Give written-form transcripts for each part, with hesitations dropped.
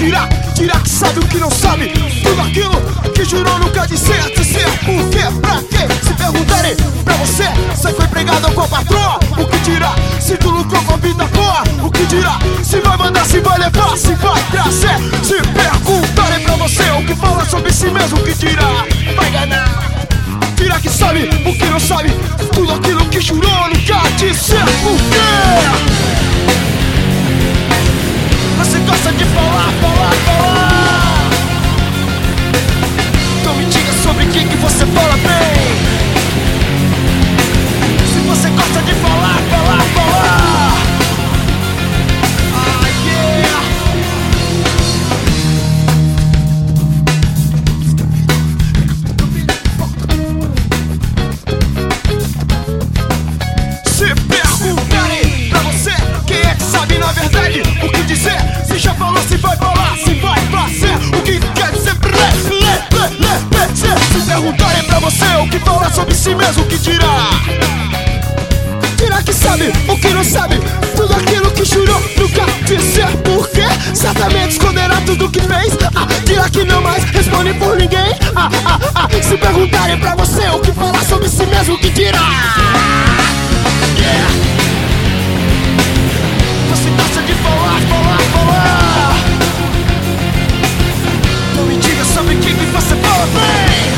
dirá? Dirá que sabe o que não sabe. Tudo aquilo que jurou nunca dizer. Dizer por quê, pra quê? Se perguntarem pra você, você foi empregado com a patroa. O que dirá? Se tu lucrou com a vida boa. O que dirá? Se vai mandar, se vai levar, se vai trazer. Se perguntarem pra você o que fala sobre si mesmo, o que dirá? Vai ganhar. Dirá que sabe o que não sabe. Tudo aquilo que jurou nunca dizer por quê. Você gosta de falar, falar, falar. Então me diga sobre quem que você fala bem. Se você gosta de falar, falar, falar. Ah, yeah. Se perguntarem pra você quem é que sabe na verdade o que dizer, se já falou, se vai falar, se vai fazer, o que quer dizer. Se perguntarem pra você o que falar sobre si mesmo, o que dirá? Dirá que sabe o que não sabe. Tudo aquilo que jurou nunca dizer por quê. Certamente esconderá tudo que fez. Dirá que não mais responde por ninguém. Se perguntarem pra você o que falar sobre si mesmo, o que dirá? Yeah. Você gosta de falar, falar, falar. Então me diga sobre quem que você fala bem.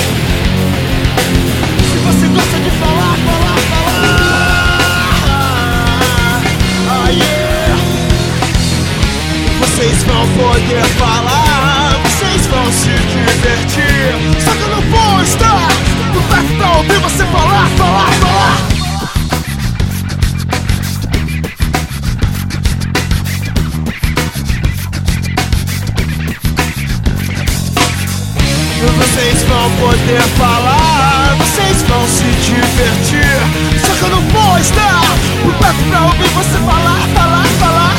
Se você gosta de falar, falar, falar. Ah, yeah. Vocês vão poder falar, vocês vão se divertir. Só que eu não vou estar por perto pra ouvir você falar, falar, falar. Vocês vão poder falar, vocês vão se divertir. Só que eu não vou estar por perto pra ouvir você falar, falar, falar.